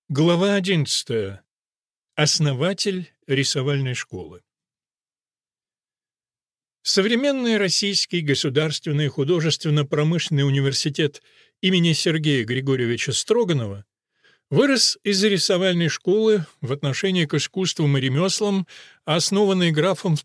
Глава 11. Основатель рисовальной школы. Современный Российский государственный художественно-промышленный университет имени Сергея Григорьевича Строганова вырос из рисовальной школы в отношении к искусствам и ремеслам, основанной графом в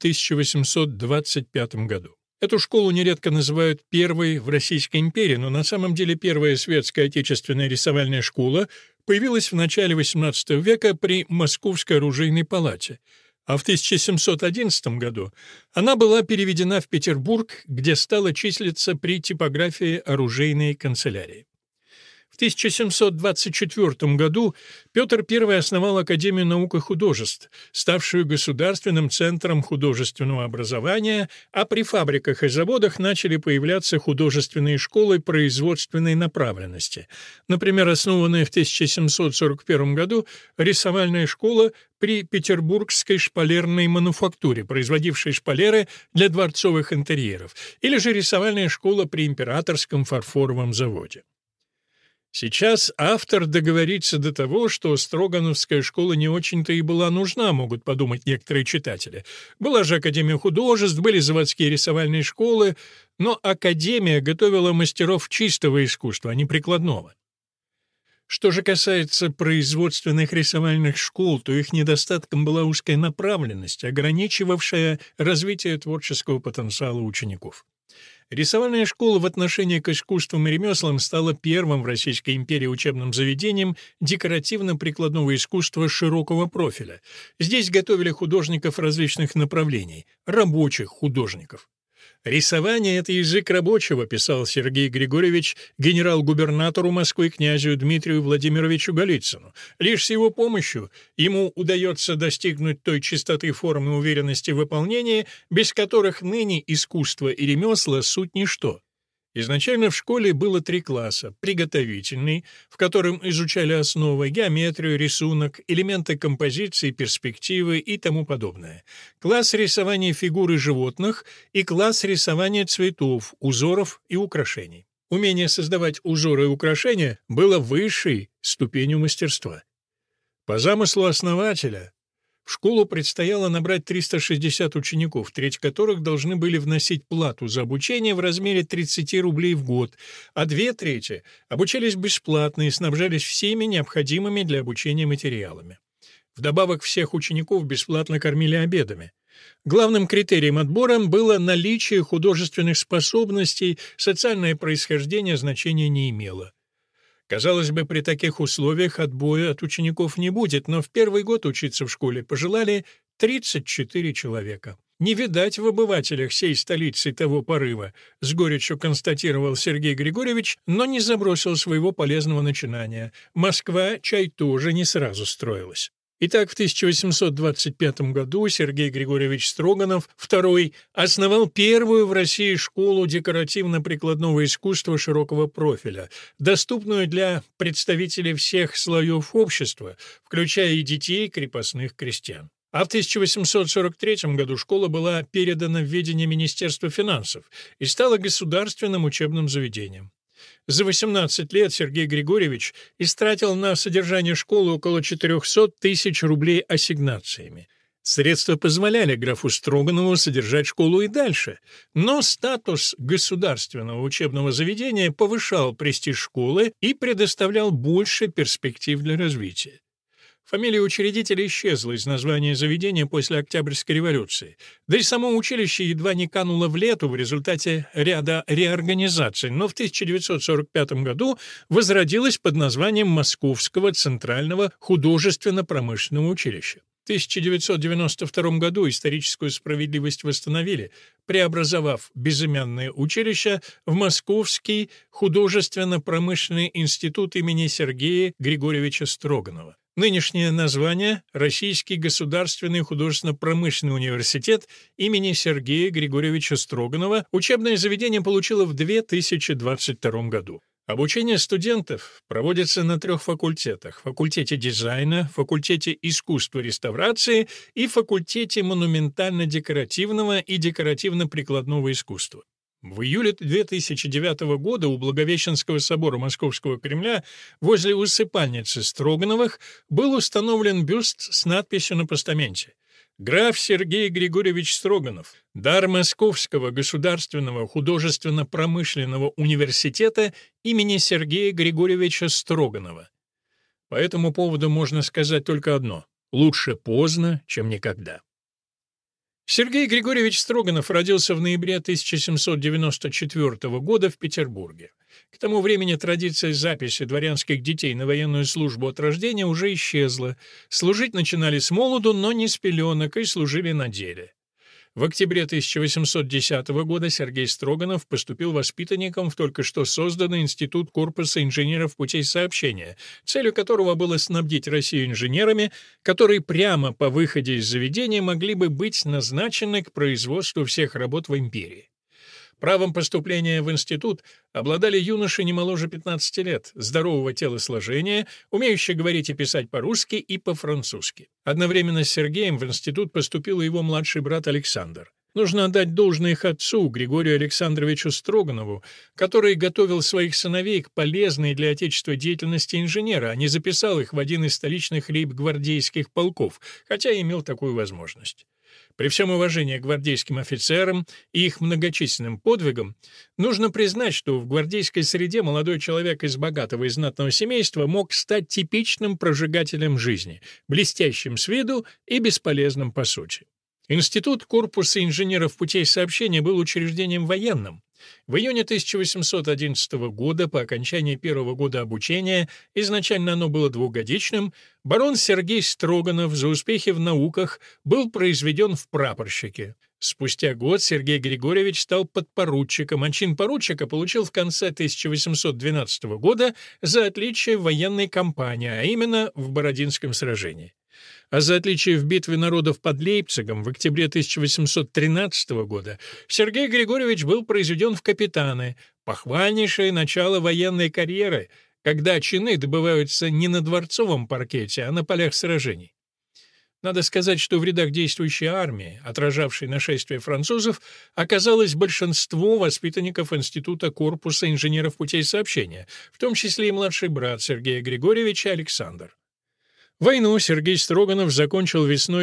1825 году. Эту школу нередко называют первой в Российской империи, но на самом деле первая светская отечественная рисовальная школа появилась в начале XVIII века при Московской оружейной палате, а в 1711 году она была переведена в Петербург, где стала числиться при типографии оружейной канцелярии. В 1724 году Петр I основал Академию наук и художеств, ставшую государственным центром художественного образования, а при фабриках и заводах начали появляться художественные школы производственной направленности. Например, основанная в 1741 году рисовальная школа при Петербургской шпалерной мануфактуре, производившей шпалеры для дворцовых интерьеров, или же рисовальная школа при Императорском фарфоровом заводе. Сейчас автор договорится до того, что Строгановская школа не очень-то и была нужна, могут подумать некоторые читатели. Была же Академия художеств, были заводские рисовальные школы, но Академия готовила мастеров чистого искусства, а не прикладного. Что же касается производственных рисовальных школ, то их недостатком была узкая направленность, ограничивавшая развитие творческого потенциала учеников. Рисовальная школа в отношении к искусствам и ремеслам стала первым в Российской империи учебным заведением декоративно-прикладного искусства широкого профиля. Здесь готовили художников различных направлений, рабочих художников. «Рисование — это язык рабочего», — писал Сергей Григорьевич генерал-губернатору Москвы князю Дмитрию Владимировичу Голицыну. «Лишь с его помощью ему удается достигнуть той чистоты формы и уверенности в выполнении, без которых ныне искусство и ремесла — суть ничто». Изначально в школе было 3 класса: приготовительный, в котором изучали основы, геометрию, рисунок, элементы композиции, перспективы и тому подобное, класс рисования фигур и животных и класс рисования цветов, узоров и украшений. Умение создавать узоры и украшения было высшей ступенью мастерства. По замыслу основателя в школу предстояло набрать 360 учеников, треть которых должны были вносить плату за обучение в размере 30 рублей в год, а 2/3 обучались бесплатно и снабжались всеми необходимыми для обучения материалами. Вдобавок всех учеников бесплатно кормили обедами. Главным критерием отбора было наличие художественных способностей, социальное происхождение значения не имело. Казалось бы, при таких условиях отбоя от учеников не будет, но в первый год учиться в школе пожелали 34 человека. «Не видать в обывателях сей столицы того порыва», — с горечью констатировал Сергей Григорьевич, но не забросил своего полезного начинания. Москва, чай, тоже не сразу строилась. Итак, в 1825 году Сергей Григорьевич Строганов II основал первую в России школу декоративно-прикладного искусства широкого профиля, доступную для представителей всех слоев общества, включая и детей крепостных крестьян. А в 1843 году школа была передана в ведение Министерства финансов и стала государственным учебным заведением. За 18 лет Сергей Григорьевич истратил на содержание школы около 400 тысяч рублей ассигнациями. Средства позволяли графу Строганову содержать школу и дальше, но статус государственного учебного заведения повышал престиж школы и предоставлял больше перспектив для развития. Фамилия учредителя исчезла из названия заведения после Октябрьской революции, да и само училище едва не кануло в лету в результате ряда реорганизаций, но в 1945 году возродилось под названием Московского центрального художественно-промышленного училища. В 1992 году историческую справедливость восстановили, преобразовав безымянное училище в Московский художественно-промышленный институт имени Сергея Григорьевича Строганова. Нынешнее название — Российский государственный художественно-промышленный университет имени Сергея Григорьевича Строганова учебное заведение получило в 2022 году. Обучение студентов проводится на 3 факультетах: факультете дизайна, факультете искусства реставрации и факультете монументально-декоративного и декоративно-прикладного искусства. В июле 2009 года у Благовещенского собора Московского Кремля возле усыпальницы Строгановых был установлен бюст с надписью на постаменте: «Граф Сергей Григорьевич Строганов, дар Московского государственного художественно-промышленного университета имени Сергея Григорьевича Строганова». По этому поводу можно сказать только одно: лучше поздно, чем никогда. Сергей Григорьевич Строганов родился в ноябре 1794 года в Петербурге. К тому времени традиция записи дворянских детей на военную службу от рождения уже исчезла. Служить начинали с молоду, но не с пеленок, и служили на деле. В октябре 1810 года Сергей Строганов поступил воспитанником в только что созданный Институт корпуса инженеров путей сообщения, целью которого было снабдить Россию инженерами, которые прямо по выходе из заведения могли бы быть назначены к производству всех работ в империи. Правом поступления в институт обладали юноши не моложе 15 лет, здорового телосложения, умеющие говорить и писать по-русски и по-французски. Одновременно с Сергеем в институт поступил и его младший брат Александр. Нужно отдать должное их отцу, Григорию Александровичу Строганову, который готовил своих сыновей к полезной для Отечества деятельности инженера, а не записал их в один из столичных лейб-гвардейских полков, хотя и имел такую возможность. При всем уважении к гвардейским офицерам и их многочисленным подвигам, нужно признать, что в гвардейской среде молодой человек из богатого и знатного семейства мог стать типичным прожигателем жизни, блестящим с виду и бесполезным по сути. Институт корпуса инженеров путей сообщения был учреждением военным. В июне 1811 года, по окончании первого года обучения, изначально оно было двухгодичным, барон Сергей Строганов за успехи в науках был произведен в прапорщике. Спустя год Сергей Григорьевич стал подпоручиком, а чин поручика получил в конце 1812 года за отличие в военной кампании, а именно в Бородинском сражении. А за отличие в битве народов под Лейпцигом в октябре 1813 года Сергей Григорьевич был произведен в капитаны, похвальнейшее начало военной карьеры, когда чины добываются не на дворцовом паркете, а на полях сражений. Надо сказать, что в рядах действующей армии, отражавшей нашествие французов, оказалось большинство воспитанников Института корпуса инженеров путей сообщения, в том числе и младший брат Сергея Григорьевича Александр. Войну Сергей Строганов закончил весной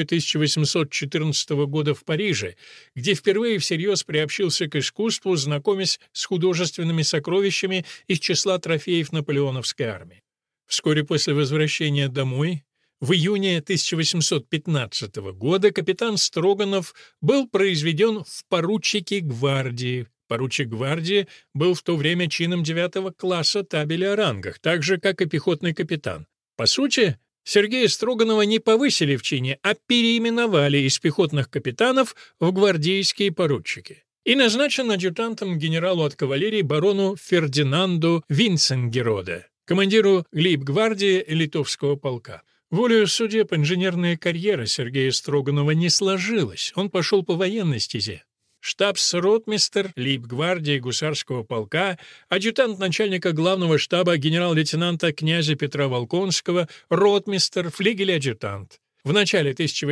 1814 года в Париже, где впервые всерьез приобщился к искусству, знакомясь с художественными сокровищами из числа трофеев наполеоновской армии. Вскоре после возвращения домой, в июне 1815 года, капитан Строганов был произведен в поручики гвардии. Поручик гвардии был в то время чином 9 класса табеля о рангах, так же, как и пехотный капитан. По сути, Сергея Строганова не повысили в чине, а переименовали из пехотных капитанов в гвардейские поручики. И назначен адъютантом генералу от кавалерии барону Фердинанду Винценгероде, командиру лейб-гвардии литовского полка. Волею судеб инженерная карьера Сергея Строганова не сложилась, он пошел по военной стезе. Штабс-ротмистр лейб-гвардии гусарского полка, адъютант начальника главного штаба генерал-лейтенанта князя Петра Волконского, ротмистр, флигель-адъютант. В начале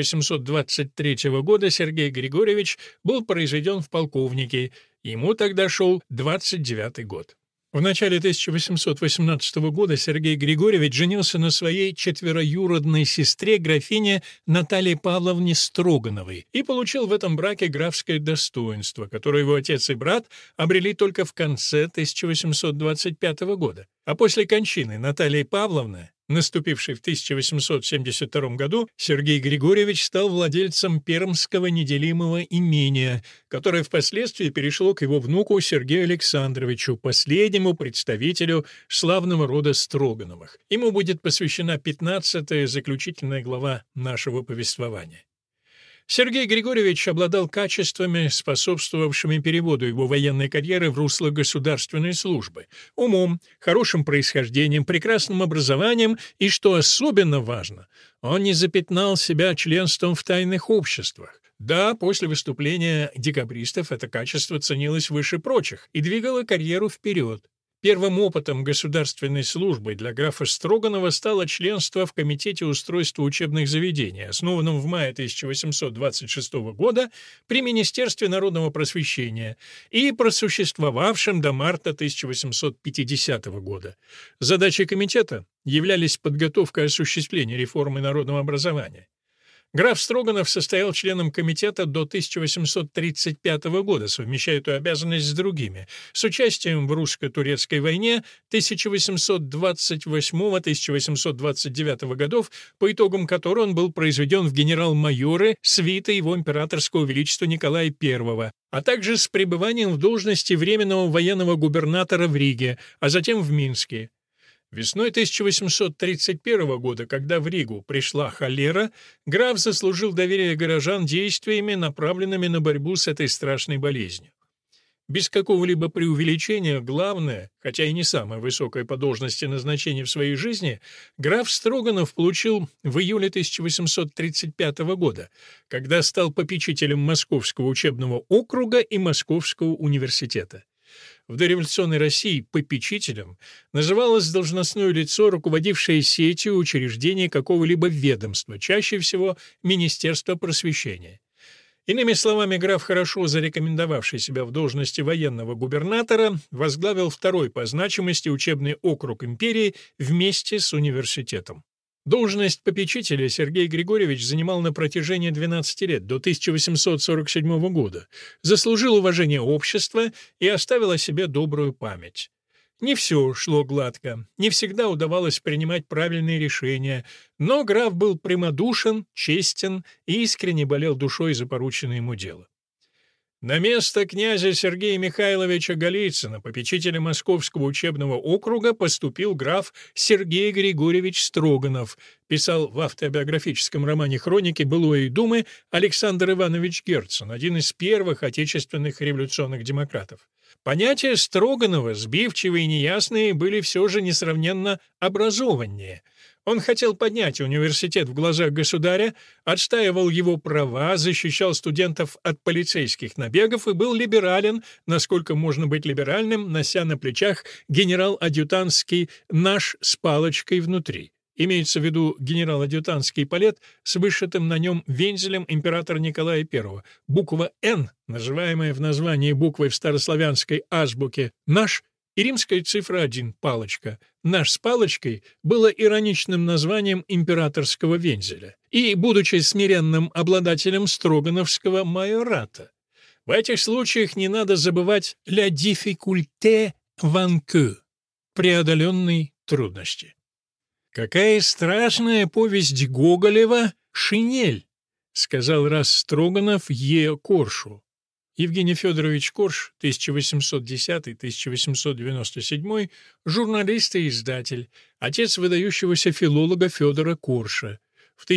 1823 года Сергей Григорьевич был произведен в полковники, ему тогда шел 29-й год. В начале 1818 года Сергей Григорьевич женился на своей четвероюродной сестре графине Наталье Павловне Строгановой и получил в этом браке графское достоинство, которое его отец и брат обрели только в конце 1825 года. А после кончины Натальи Павловны, наступившей в 1872 году, Сергей Григорьевич стал владельцем пермского неделимого имения, которое впоследствии перешло к его внуку Сергею Александровичу, последнему представителю славного рода Строгановых. Ему будет посвящена 15-я заключительная глава нашего повествования. Сергей Григорьевич обладал качествами, способствовавшими переводу его военной карьеры в русло государственной службы: умом, хорошим происхождением, прекрасным образованием и, что особенно важно, он не запятнал себя членством в тайных обществах. Да, после выступления декабристов это качество ценилось выше прочих и двигало карьеру вперед. Первым опытом государственной службы для графа Строганова стало членство в Комитете устройства учебных заведений, основанном в мае 1826 года при Министерстве народного просвещения и просуществовавшем до марта 1850 года. Задачей комитета являлись подготовка и осуществление реформы народного образования. Граф Строганов состоял членом комитета до 1835 года, совмещая эту обязанность с другими, с участием в русско-турецкой войне 1828-1829 годов, по итогам которой он был произведен в генерал-майоры свиты его императорского величества Николая I, а также с пребыванием в должности временного военного губернатора в Риге, а затем в Минске. Весной 1831 года, когда в Ригу пришла холера, граф заслужил доверие горожан действиями, направленными на борьбу с этой страшной болезнью. Без какого-либо преувеличения, главное, хотя и не самое высокое по должности назначение в своей жизни, граф Строганов получил в июле 1835 года, когда стал попечителем Московского учебного округа и Московского университета. В дореволюционной России попечителем называлось должностное лицо, руководившее сетью учреждений какого-либо ведомства, чаще всего Министерства просвещения. Иными словами, граф, хорошо зарекомендовавший себя в должности военного губернатора, возглавил второй по значимости учебный округ империи вместе с университетом. Должность попечителя Сергей Григорьевич занимал на протяжении 12 лет, до 1847 года, заслужил уважение общества и оставил о себе добрую память. Не все шло гладко, не всегда удавалось принимать правильные решения, но граф был прямодушен, честен и искренне болел душой за порученное ему дело. На место князя Сергея Михайловича Голицына, попечителя Московского учебного округа, поступил граф Сергей Григорьевич Строганов, писал в автобиографическом романе «Хроники былой думы» Александр Иванович Герцен, один из первых отечественных революционных демократов. Понятия Строганова, сбивчивые и неясные, были все же несравненно образованнее. Он хотел поднять университет в глазах государя, отстаивал его права, защищал студентов от полицейских набегов и был либерален, насколько можно быть либеральным, нося на плечах генерал-адъютантский «наш» с палочкой внутри. Имеется в виду генерал-адъютантский эполет с вышитым на нем вензелем императора Николая I. Буква «Н», называемая в названии буквой в старославянской азбуке «наш», и римская цифра 1, палочка. «Наш» с палочкой было ироничным названием императорского вензеля и, будучи смиренным обладателем строгановского майората. В этих случаях не надо забывать «la difficulté vaincue» — преодоленные трудности. «Какая страшная повесть Гоголева «Шинель», — сказал раз Строганов Е. Коршу. Евгений Федорович Корш, 1810-1897, журналист и издатель, отец выдающегося филолога Федора Корша. В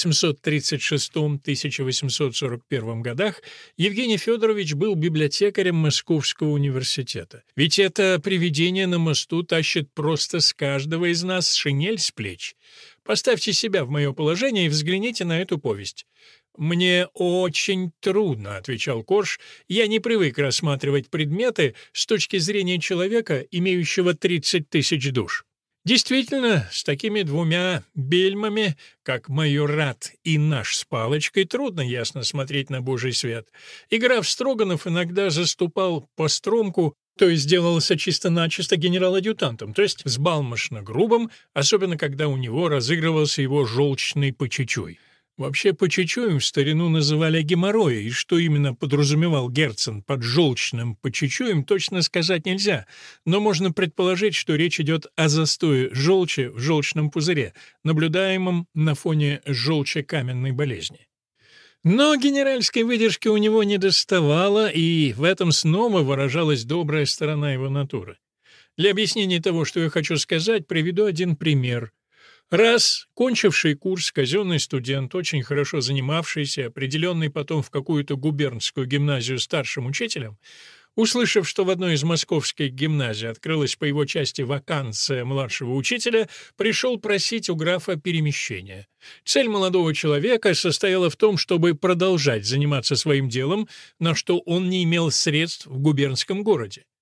1836-1841 годах Евгений Федорович был библиотекарем Московского университета. Ведь это привидение на мосту тащит просто с каждого из нас шинель с плеч. Поставьте себя в мое положение и взгляните на эту повесть. «Мне очень трудно», — отвечал Корш, — «я не привык рассматривать предметы с точки зрения человека, имеющего 30 тысяч душ». Действительно, с такими двумя бельмами, как майорат и наш с палочкой, трудно ясно смотреть на Божий свет. И граф Строганов иногда заступал по стромку, то есть сделался чисто-начисто генерал-адъютантом, то есть взбалмошно грубым, особенно когда у него разыгрывался его желчный по чуть-чуть. Вообще по чуть-чуть в старину называли геморроя, и что именно подразумевал Герцен под желчным по чуть-чуть, точно сказать нельзя, но можно предположить, что речь идет о застое желчи в желчном пузыре, наблюдаемом на фоне желчекаменной болезни. Но генеральской выдержки у него недоставало, и в этом снова выражалась добрая сторона его натуры. Для объяснения того, что я хочу сказать, приведу один пример. Раз кончивший курс казенный студент, очень хорошо занимавшийся, определенный потом в какую-то губернскую гимназию старшим учителем, услышав, что в одной из московских гимназий открылась по его части вакансия младшего учителя, пришел просить у графа перемещения. Цель молодого человека состояла в том, чтобы продолжать заниматься своим делом, на что он не имел средств в губернском городе.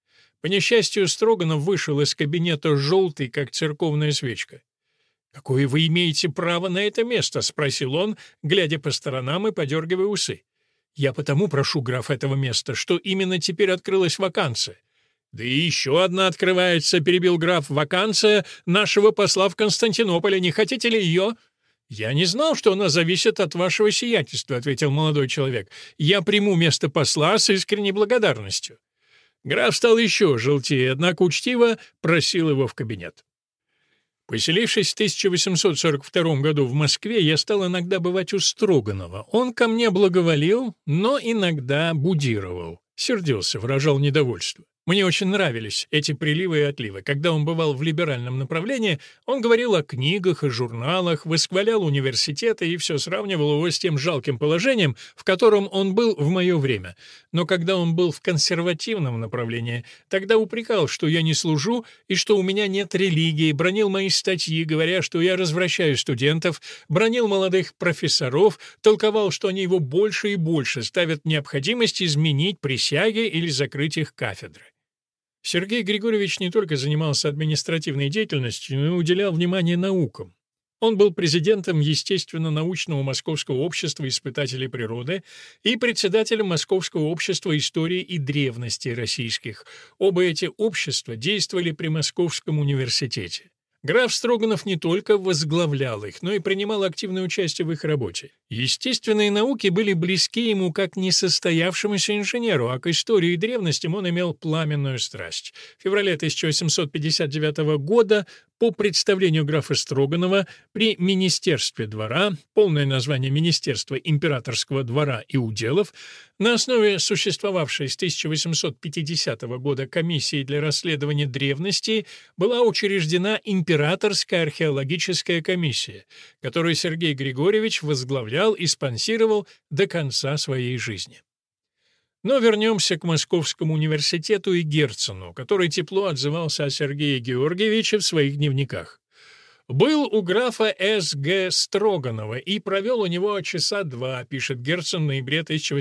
По несчастью, Строганов вышел из кабинета желтый, как церковная свечка. «Какое вы имеете право на это место?» — спросил он, глядя по сторонам и подергивая усы. «Я потому прошу, граф, этого места, что именно теперь открылась вакансия». «Да и еще одна открывается», — перебил граф, — «вакансия нашего посла в Константинополе. Не хотите ли ее?» «Я не знал, что она зависит от вашего сиятельства», — ответил молодой человек. «Я приму место посла с искренней благодарностью». Граф стал еще желтее, однако учтиво просил его в кабинет. Поселившись в 1842 году в Москве, я стал иногда бывать у Строганова. Он ко мне благоволил, но иногда будировал. Сердился, выражал недовольство. Мне очень нравились эти приливы и отливы. Когда он бывал в либеральном направлении, он говорил о книгах и журналах, восхвалял университеты и все сравнивал его с тем жалким положением, в котором он был в мое время. Но когда он был в консервативном направлении, тогда упрекал, что я не служу и что у меня нет религии, бранил мои статьи, говоря, что я развращаю студентов, бранил молодых профессоров, толковал, что они его больше и больше ставят необходимость изменить присяги или закрыть их кафедры. Сергей Григорьевич не только занимался административной деятельностью, но и уделял внимание наукам. Он был президентом Естественно-научного Московского общества испытателей природы и председателем Московского общества истории и древности российских. Оба эти общества действовали при Московском университете. Граф Строганов не только возглавлял их, но и принимал активное участие в их работе. Естественные науки были близки ему как несостоявшемуся инженеру, а к истории и древностям он имел пламенную страсть. В феврале 1859 года по представлению графа Строганова при Министерстве двора, полное название Министерства императорского двора и уделов, на основе существовавшей с 1850 года комиссии для расследования древностей была учреждена Императорская археологическая комиссия, которую Сергей Григорьевич возглавлял и спонсировал до конца своей жизни. Но вернемся к Московскому университету и Герцену, который тепло отзывался о Сергее Георгиевиче в своих дневниках. «Был у графа С.Г. Строганова и провел у него часа два», пишет Герцен в ноябре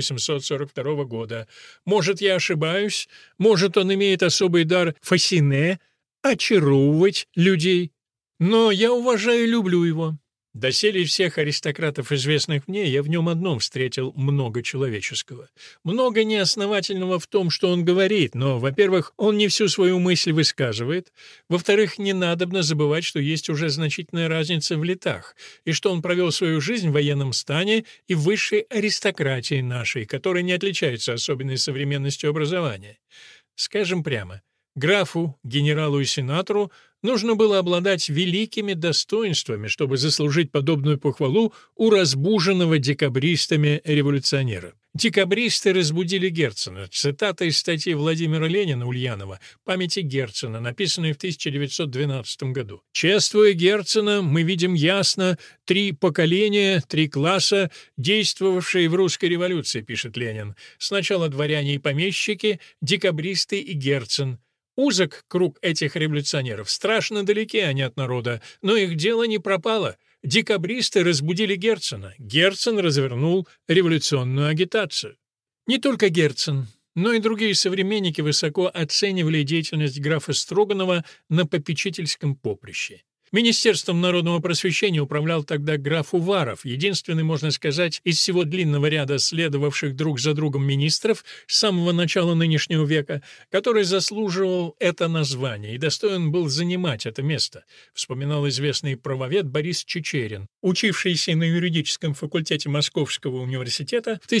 1842 года. «Может, я ошибаюсь? Может, он имеет особый дар фасине, очаровывать людей? Но я уважаю и люблю его. Доселе всех аристократов, известных мне, я в нем одном встретил много человеческого. Много неосновательного в том, что он говорит, но, во-первых, он не всю свою мысль высказывает, во-вторых, не надобно забывать, что есть уже значительная разница в летах, и что он провел свою жизнь в военном стане и в высшей аристократии нашей, которая не отличается особенной современностью образования. Скажем прямо, графу, генералу и сенатору нужно было обладать великими достоинствами, чтобы заслужить подобную похвалу у разбуженного декабристами революционера. Декабристы разбудили Герцена. Цитата из статьи Владимира Ленина Ульянова «Памяти Герцена», написанной в 1912 году. «Чествуя Герцена, мы видим ясно три поколения, три класса, действовавшие в русской революции», пишет Ленин. «Сначала дворяне и помещики, декабристы и Герцен». Узок круг этих революционеров, страшно далеки они от народа, но их дело не пропало. Декабристы разбудили Герцена, Герцен развернул революционную агитацию. Не только Герцен, но и другие современники высоко оценивали деятельность графа Строганова на попечительском поприще. Министерством народного просвещения управлял тогда граф Уваров, единственный, можно сказать, из всего длинного ряда следовавших друг за другом министров с самого начала нынешнего века, который заслуживал это название и достоин был занимать это место, вспоминал известный правовед Борис Чичерин, учившийся на юридическом факультете Московского университета в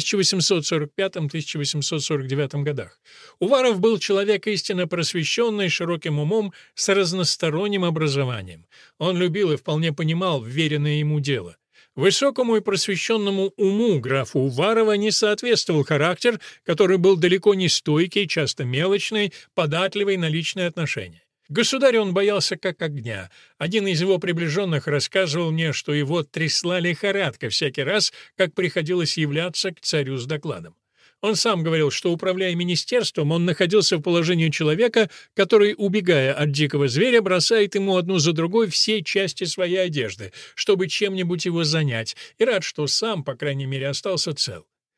1845-1849 годах. Уваров был человек истинно просвещенный, широким умом, с разносторонним образованием. Он любил и вполне понимал вверенное ему дело. Высокому и просвещенному уму графа Уварова не соответствовал характер, который был далеко не стойкий, часто мелочный, податливый на личные отношения. Государя он боялся как огня. Один из его приближенных рассказывал мне, что его трясла лихорадка всякий раз, как приходилось являться к царю с докладом. Он сам говорил, что, управляя министерством, он находился в положении человека, который, убегая от дикого зверя, бросает ему одну за другой все части своей одежды, чтобы чем-нибудь его занять, и рад, что сам, по крайней мере, остался цел.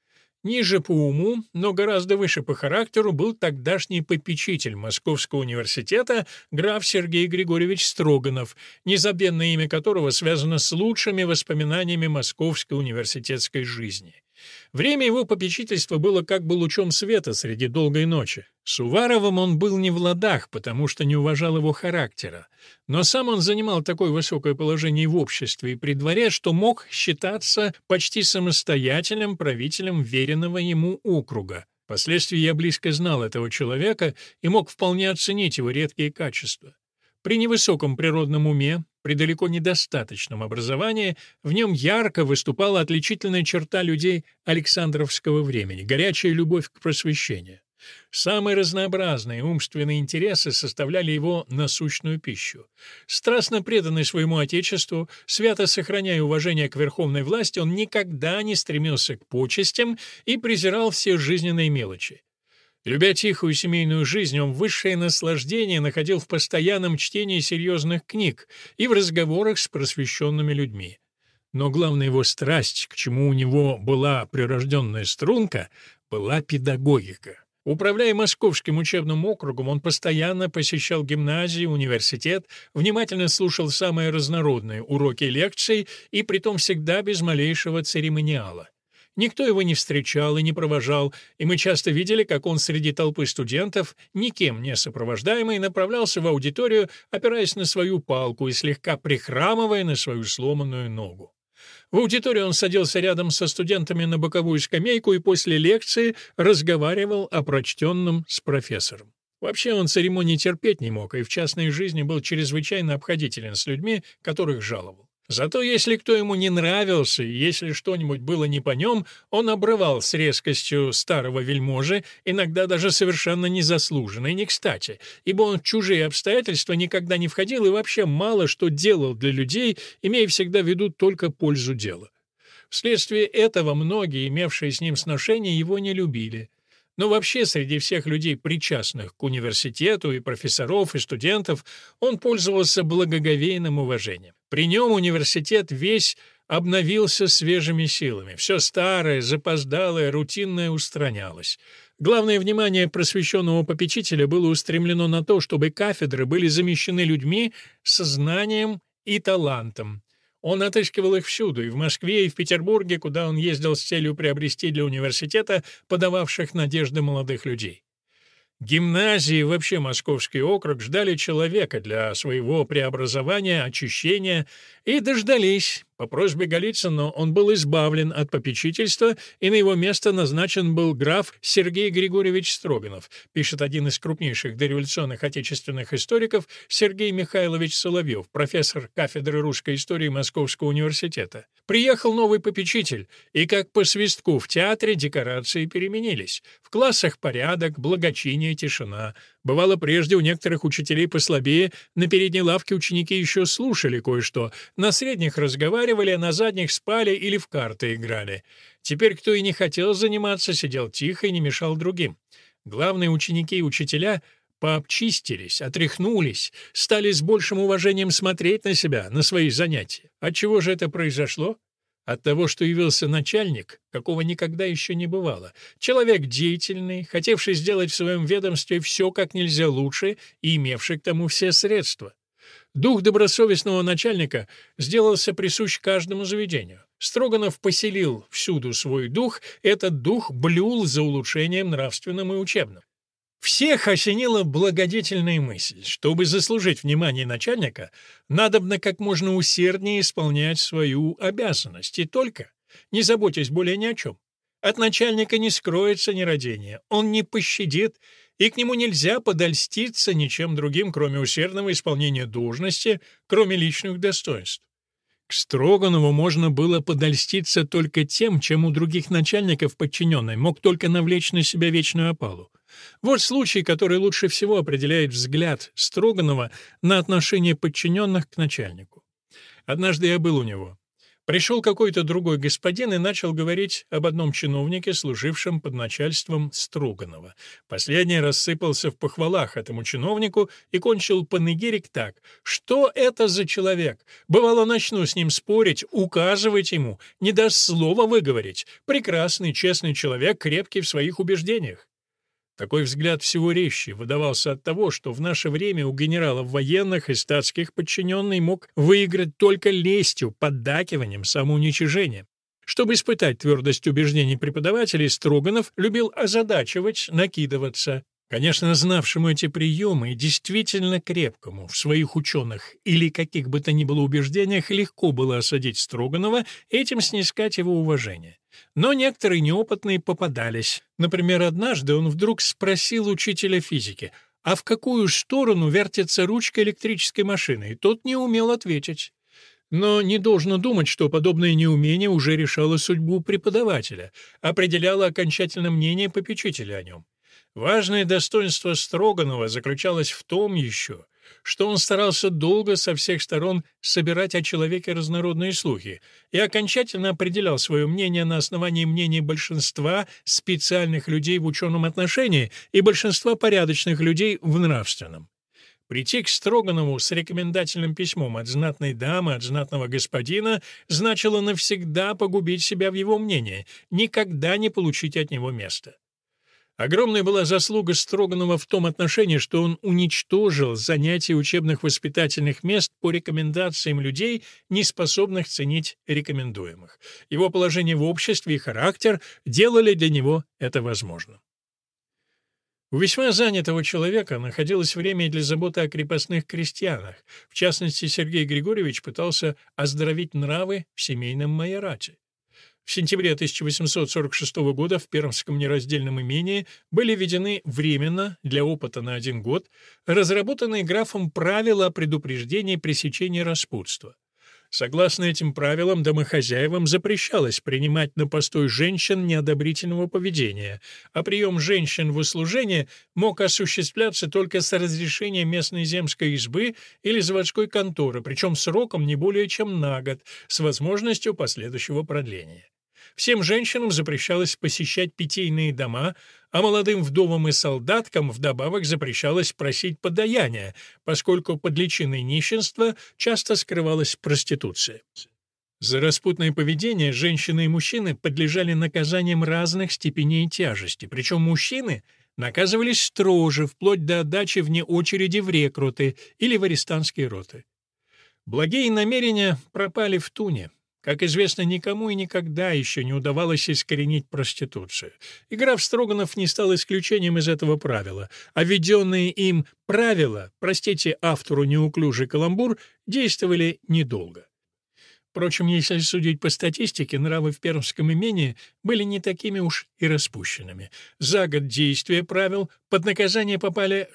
Ниже по уму, но гораздо выше по характеру был тогдашний попечитель Московского университета граф Сергей Григорьевич Строганов, незабвенное имя которого связано с лучшими воспоминаниями московской университетской жизни. Время его попечительства было как бы лучом света среди долгой ночи. С Уваровым он был не в ладах, потому что не уважал его характера. Но сам он занимал такое высокое положение в обществе и при дворе, что мог считаться почти самостоятельным правителем веренного ему округа. Впоследствии я близко знал этого человека и мог вполне оценить его редкие качества. При невысоком природном уме, при далеко недостаточном образовании, в нем ярко выступала отличительная черта людей Александровского времени — горячая любовь к просвещению. Самые разнообразные умственные интересы составляли его насущную пищу. Страстно преданный своему отечеству, свято сохраняя уважение к верховной власти, он никогда не стремился к почестям и презирал все жизненные мелочи. Любя тихую семейную жизнь, он высшее наслаждение находил в постоянном чтении серьезных книг и в разговорах с просвещенными людьми. Но главная его страсть, к чему у него была прирожденная струнка, была педагогика. Управляя Московским учебным округом, он постоянно посещал гимназии, университет, внимательно слушал самые разнородные уроки и лекции, и притом всегда без малейшего церемониала. Никто его не встречал и не провожал, и мы часто видели, как он среди толпы студентов, никем не сопровождаемый, направлялся в аудиторию, опираясь на свою палку и слегка прихрамывая на свою сломанную ногу. В аудитории он садился рядом со студентами на боковую скамейку и после лекции разговаривал о прочтенном с профессором. Вообще он церемоний терпеть не мог и в частной жизни был чрезвычайно обходителен с людьми, которых жаловал. Зато если кто ему не нравился, и если что-нибудь было не по нем, он обрывал с резкостью старого вельможи, иногда даже совершенно незаслуженно и не кстати, ибо он в чужие обстоятельства никогда не входил и вообще мало что делал для людей, имея всегда в виду только пользу дела. Вследствие этого многие, имевшие с ним сношение, его не любили. Но вообще среди всех людей, причастных к университету, и профессоров, и студентов, он пользовался благоговейным уважением. При нем университет весь обновился свежими силами. Все старое, запоздалое, рутинное устранялось. Главное внимание просвещенного попечителя было устремлено на то, чтобы кафедры были замещены людьми со знанием и талантом. Он отыскивал их всюду, и в Москве, и в Петербурге, куда он ездил с целью приобрести для университета подававших надежды молодых людей. Гимназии и вообще Московский округ ждали человека для своего преобразования, очищения, и дождались. По просьбе Голицына он был избавлен от попечительства, и на его место назначен был граф Сергей Григорьевич Строганов, пишет один из крупнейших дореволюционных отечественных историков Сергей Михайлович Соловьев, профессор кафедры русской истории Московского университета. Приехал новый попечитель, и как по свистку в театре декорации переменились. В классах порядок, благочиние, тишина. Бывало, прежде у некоторых учителей послабее, на передней лавке ученики еще слушали кое-что, на средних разговаривали, а на задних спали или в карты играли. Теперь кто и не хотел заниматься, сидел тихо и не мешал другим. Главные ученики и учителя пообчистились, отряхнулись, стали с большим уважением смотреть на себя, на свои занятия. Отчего же это произошло? От того, что явился начальник, какого никогда еще не бывало. Человек деятельный, хотевший сделать в своем ведомстве все как нельзя лучше и имевший к тому все средства. Дух добросовестного начальника сделался присущ каждому заведению. Строганов поселил всюду свой дух, этот дух блюл за улучшением нравственным и учебным. Всех осенила благодетельная мысль: чтобы заслужить внимание начальника, надобно как можно усерднее исполнять свою обязанность, и только, не заботясь более ни о чем. От начальника не скроется нерадение, он не пощадит, и к нему нельзя подольститься ничем другим, кроме усердного исполнения должности, кроме личных достоинств. К Строганову можно было подольститься только тем, чем у других начальников подчиненный мог только навлечь на себя вечную опалу. Вот случай, который лучше всего определяет взгляд Строганова на отношение подчиненных к начальнику. Однажды я был у него. Пришел какой-то другой господин и начал говорить об одном чиновнике, служившем под начальством Строганова. Последний рассыпался в похвалах этому чиновнику и кончил панегирик так: «Что это за человек? Бывало, начну с ним спорить, указывать ему, не даст слова выговорить. Прекрасный, честный человек, крепкий в своих убеждениях». Такой взгляд всего резче выдавался от того, что в наше время у генералов военных и статских подчиненный мог выиграть только лестью, поддакиванием, самоуничижением. Чтобы испытать твердость убеждений преподавателей, Строганов любил озадачивать, накидываться. Конечно, знавшему эти приемы и действительно крепкому в своих ученых или каких бы то ни было убеждениях легко было осадить Строганова и этим снискать его уважение. Но некоторые неопытные попадались. Например, однажды он вдруг спросил учителя физики, а в какую сторону вертится ручка электрической машины, и тот не умел ответить. Но не должно думать, что подобное неумение уже решало судьбу преподавателя, определяло окончательно мнение попечителя о нем. Важное достоинство Строганова заключалось в том еще, что он старался долго со всех сторон собирать о человеке разнородные слухи и окончательно определял свое мнение на основании мнений большинства специальных людей в ученом отношении и большинства порядочных людей в нравственном. Прийти к Строганову с рекомендательным письмом от знатной дамы, от знатного господина, значило навсегда погубить себя в его мнении, никогда не получить от него места. Огромная была заслуга Строганова в том отношении, что он уничтожил занятия учебных воспитательных мест по рекомендациям людей, не способных ценить рекомендуемых. Его положение в обществе и характер делали для него это возможным. У весьма занятого человека находилось время и для заботы о крепостных крестьянах. В частности, Сергей Григорьевич пытался оздоровить нравы в семейном майорате. В сентябре 1846 года в Пермском нераздельном имении были введены временно, для опыта на 1 год, разработанные графом правила о предупреждении пресечения распутства. Согласно этим правилам, домохозяевам запрещалось принимать на постой женщин неодобрительного поведения, а прием женщин в услужение мог осуществляться только с разрешения местной земской избы или заводской конторы, причем сроком не более чем на год, с возможностью последующего продления. Всем женщинам запрещалось посещать питейные дома, а молодым вдовам и солдаткам вдобавок запрещалось просить подаяния, поскольку под личиной нищенства часто скрывалась проституция. За распутное поведение женщины и мужчины подлежали наказаниям разных степеней тяжести, причем мужчины наказывались строже, вплоть до отдачи вне очереди в рекруты или в арестантские роты. Благие намерения пропали в туне. Как известно, никому и никогда еще не удавалось искоренить проституцию. И граф Строганов не стал исключением из этого правила, а введенные им правила, простите автору неуклюжий каламбур, действовали недолго. Впрочем, если судить по статистике, нравы в Пермском имении были не такими уж и распущенными. За год действия правил под наказание попали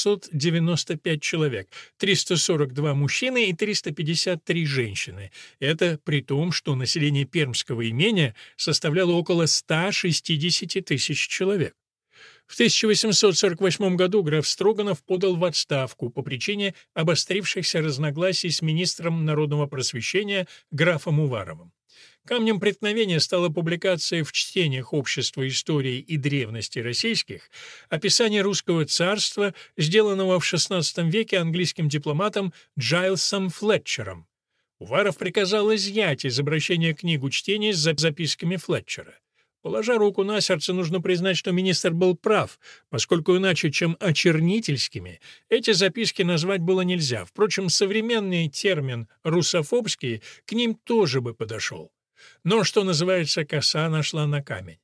695 человек, 342 мужчины и 353 женщины. Это при том, что население Пермского имения составляло около 160 тысяч человек. В 1848 году граф Строганов подал в отставку по причине обострившихся разногласий с министром народного просвещения графом Уваровым. Камнем преткновения стала публикация в чтениях Общества истории и древности российских описания русского царства, сделанного в XVI веке английским дипломатом Джайлсом Флетчером. Уваров приказал изъять из обращения книгу чтений с записками Флетчера. Положа руку на сердце, нужно признать, что министр был прав, поскольку иначе, чем очернительскими, эти записки назвать было нельзя. Впрочем, современный термин «русофобский» к ним тоже бы подошел. Но, что называется, коса нашла на камень.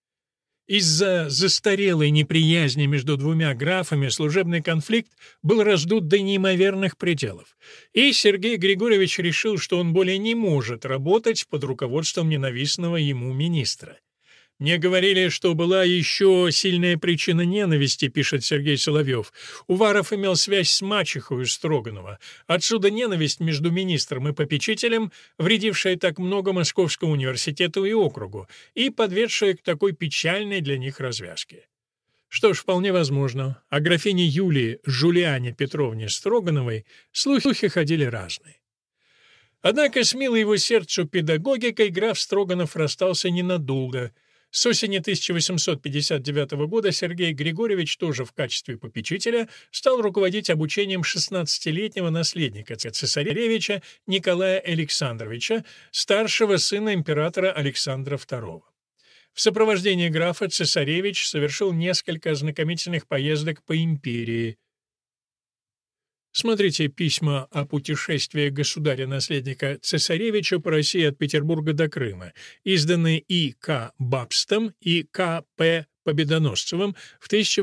Из-за застарелой неприязни между двумя графами служебный конфликт был раздут до неимоверных пределов. И Сергей Григорьевич решил, что он более не может работать под руководством ненавистного ему министра. «Мне говорили, что была еще сильная причина ненависти», — пишет Сергей Соловьев. Уваров имел связь с мачехой Строганова. Отсюда ненависть между министром и попечителем, вредившая так много Московскому университету и округу, и подведшая к такой печальной для них развязке. Что ж, вполне возможно. О графине Юлии Жулиане Петровне Строгановой слухи ходили разные. Однако с милой его сердцу педагогикой граф Строганов расстался ненадолго. С осени 1859 года Сергей Григорьевич тоже в качестве попечителя стал руководить обучением 16-летнего наследника цесаревича Николая Александровича, старшего сына императора Александра II. В сопровождении графа цесаревич совершил несколько ознакомительных поездок по империи. Смотрите письма о путешествии государя-наследника цесаревича по России от Петербурга до Крыма, изданные И. К. Бабстом и К. П. Победоносцевым в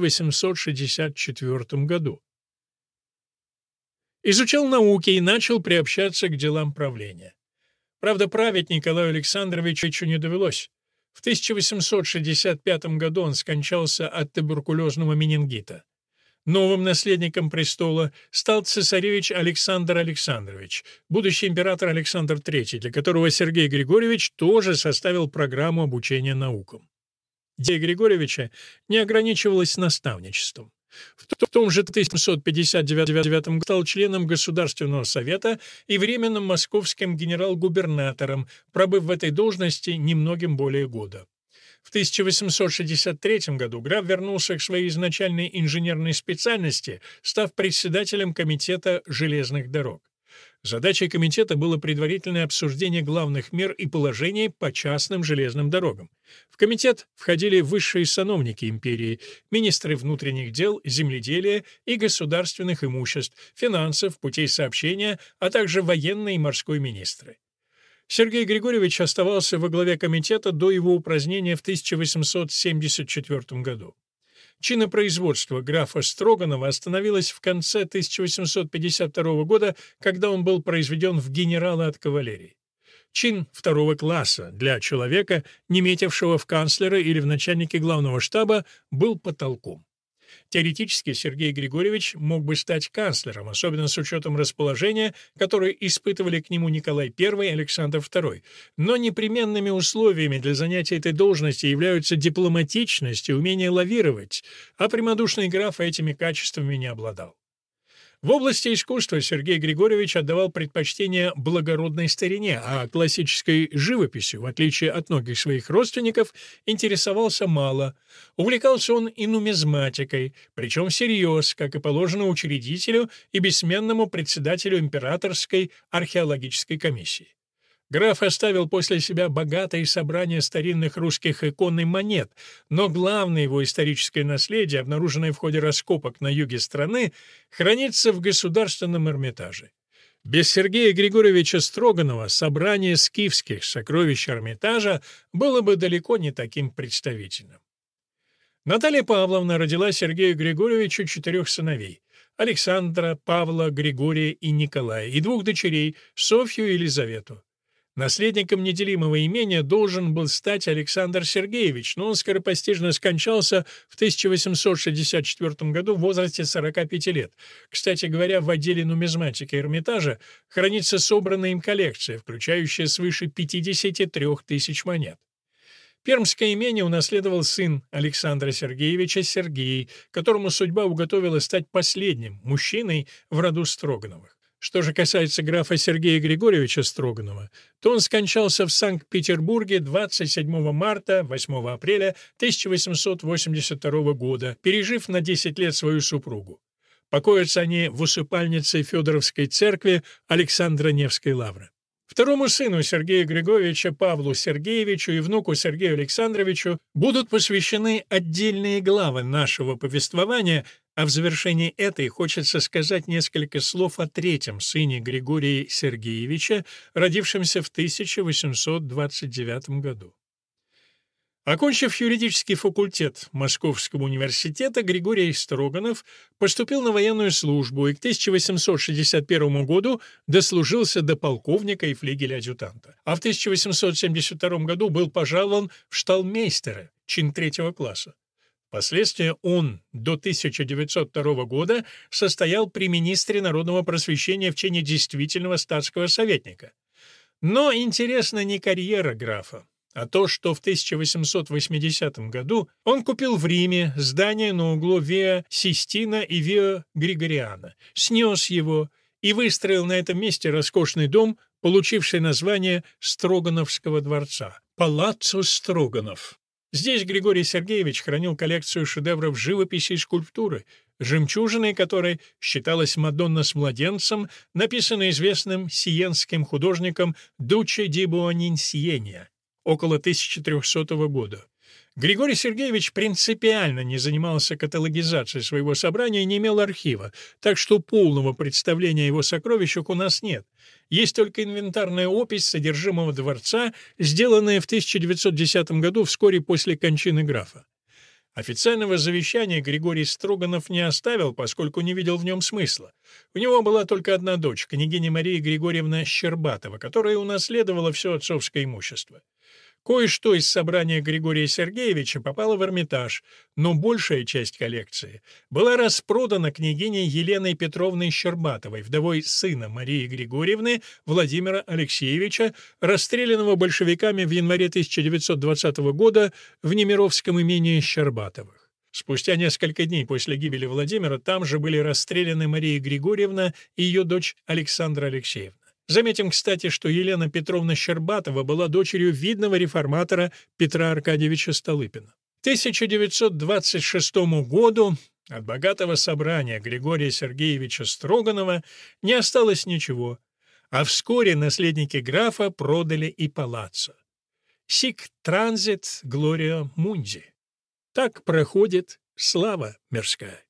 1864 году. Изучал науки и начал приобщаться к делам правления. Правда, править Николаю Александровичу не довелось. В 1865 году он скончался от туберкулезного менингита. Новым наследником престола стал цесаревич Александр Александрович, будущий император Александр III, для которого Сергей Григорьевич тоже составил программу обучения наукам. Идея Григорьевича не ограничивалась наставничеством. В том же 1759 году стал членом Государственного совета и временным московским генерал-губернатором, пробыв в этой должности немногим более года. В 1863 году граф вернулся к своей изначальной инженерной специальности, став председателем Комитета железных дорог. Задачей комитета было предварительное обсуждение главных мер и положений по частным железным дорогам. В комитет входили высшие сановники империи, министры внутренних дел, земледелия и государственных имуществ, финансов, путей сообщения, а также военные и морской министры. Сергей Григорьевич оставался во главе комитета до его упразднения в 1874 году. Чинопроизводство графа Строганова остановилось в конце 1852 года, когда он был произведен в генералы от кавалерии. Чин второго класса для человека, не метившего в канцлера или в начальнике главного штаба, был потолком. Теоретически Сергей Григорьевич мог бы стать канцлером, особенно с учетом расположения, которое испытывали к нему Николай I и Александр II, но непременными условиями для занятия этой должности являются дипломатичность и умение лавировать, а прямодушный граф этими качествами не обладал. В области искусства Сергей Григорьевич отдавал предпочтение благородной старине, а классической живописью, в отличие от многих своих родственников, интересовался мало. Увлекался он и нумизматикой, причем всерьез, как и положено учредителю и бессменному председателю императорской археологической комиссии. Граф оставил после себя богатое собрание старинных русских икон и монет, но главное его историческое наследие, обнаруженное в ходе раскопок на юге страны, хранится в Государственном Эрмитаже. Без Сергея Григорьевича Строганова собрание скифских сокровищ Эрмитажа было бы далеко не таким представительным. Наталья Павловна родила Сергею Григорьевичу 4 сыновей — Александра, Павла, Григория и Николая, и 2 дочерей — Софью и Елизавету. Наследником неделимого имения должен был стать Александр Сергеевич, но он скоропостижно скончался в 1864 году в возрасте 45 лет. Кстати говоря, в отделе нумизматики Эрмитажа хранится собранная им коллекция, включающая свыше 53 тысяч монет. Пермское имение унаследовал сын Александра Сергеевича Сергей, которому судьба уготовила стать последним мужчиной в роду Строгановых. Что же касается графа Сергея Григорьевича Строганова, то он скончался в Санкт-Петербурге 27 марта, 8 апреля 1882 года, пережив на 10 лет свою супругу. Покоятся они в усыпальнице Федоровской церкви Александра Невской лавры. Второму сыну Сергея Григорьевича Павлу Сергеевичу и внуку Сергею Александровичу будут посвящены отдельные главы нашего повествования, а в завершении этой хочется сказать несколько слов о третьем сыне Григория Сергеевича, родившемся в 1829 году. Окончив юридический факультет Московского университета, Григорий Строганов поступил на военную службу и к 1861 году дослужился до полковника и флигеля-адъютанта. А в 1872 году был пожалован в шталмейстера, чин 3 класса. Впоследствии он до 1902 года состоял при министре народного просвещения в чине действительного статского советника. Но интересна не карьера графа, а то, что в 1880 году он купил в Риме здание на углу Виа Систина и Виа Григориана, снес его и выстроил на этом месте роскошный дом получивший название Строгановского дворца — Палаццо Строганов. Здесь Григорий Сергеевич хранил коллекцию шедевров живописи и скульптуры, жемчужиной которой считалась «Мадонна с младенцем», написанная известным сиенским художником Дуччо ди Буонинсьенья около 1300 года. Григорий Сергеевич принципиально не занимался каталогизацией своего собрания и не имел архива, так что полного представления о его сокровищах у нас нет. Есть только инвентарная опись содержимого дворца, сделанная в 1910 году вскоре после кончины графа. Официального завещания Григорий Строганов не оставил, поскольку не видел в нем смысла. У него была только одна дочь, княгиня Мария Григорьевна Щербатова, которая унаследовала все отцовское имущество. Кое-что из собрания Григория Сергеевича попало в Эрмитаж, но большая часть коллекции была распродана княгиней Еленой Петровной Щербатовой, вдовой сына Марии Григорьевны Владимира Алексеевича, расстрелянного большевиками в январе 1920 года в Немировском имении Щербатовых. Спустя несколько дней после гибели Владимира там же были расстреляны Мария Григорьевна и ее дочь Александра Алексеевна. Заметим, кстати, что Елена Петровна Щербатова была дочерью видного реформатора Петра Аркадьевича Столыпина. К 1926 году от богатого собрания Григория Сергеевича Строганова не осталось ничего, а вскоре наследники графа продали и палаццо. «Sic transit gloria mundi». Так проходит слава мирская.